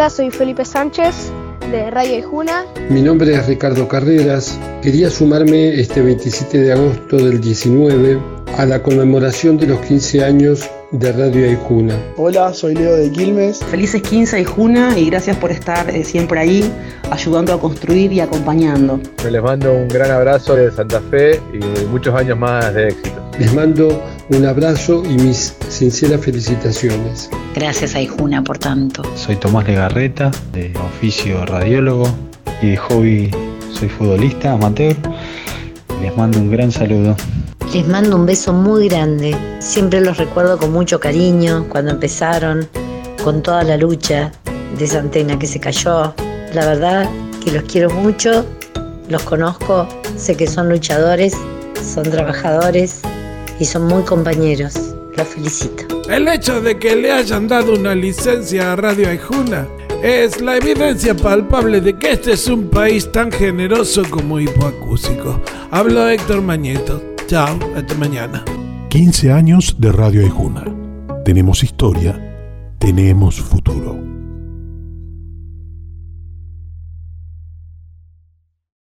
Hola, soy Felipe Sánchez de Radio Aijuna. Mi nombre es Ricardo Carreras. Quería sumarme este 27 de agosto del 19 a la conmemoración de los 15 años de Radio Aijuna. Hola, soy Leo de Quilmes. Felices 15 Aijuna y gracias por estar siempre ahí, ayudando a construir y acompañando. Les mando un gran abrazo de Santa Fe y muchos años más de éxito. Les mando un abrazo y mis sinceras felicitaciones. Gracias Aijuna por tanto. Soy Tomás Legarreta, de oficio radiólogo y de hobby soy futbolista amateur. Les mando un gran saludo. Les mando un beso muy grande. Siempre los recuerdo con mucho cariño cuando empezaron, con toda la lucha de esa antena que se cayó. La verdad que los quiero mucho, los conozco, sé que son luchadores, son trabajadores y son muy compañeros. Los felicito. El hecho de que le hayan dado una licencia a Radio Aijuna es la evidencia palpable de que este es un país tan generoso como hipoacústico. Hablo Héctor Mañeto. Chao, hasta mañana. 15 años de Radio Aijuna. Tenemos historia, tenemos futuro.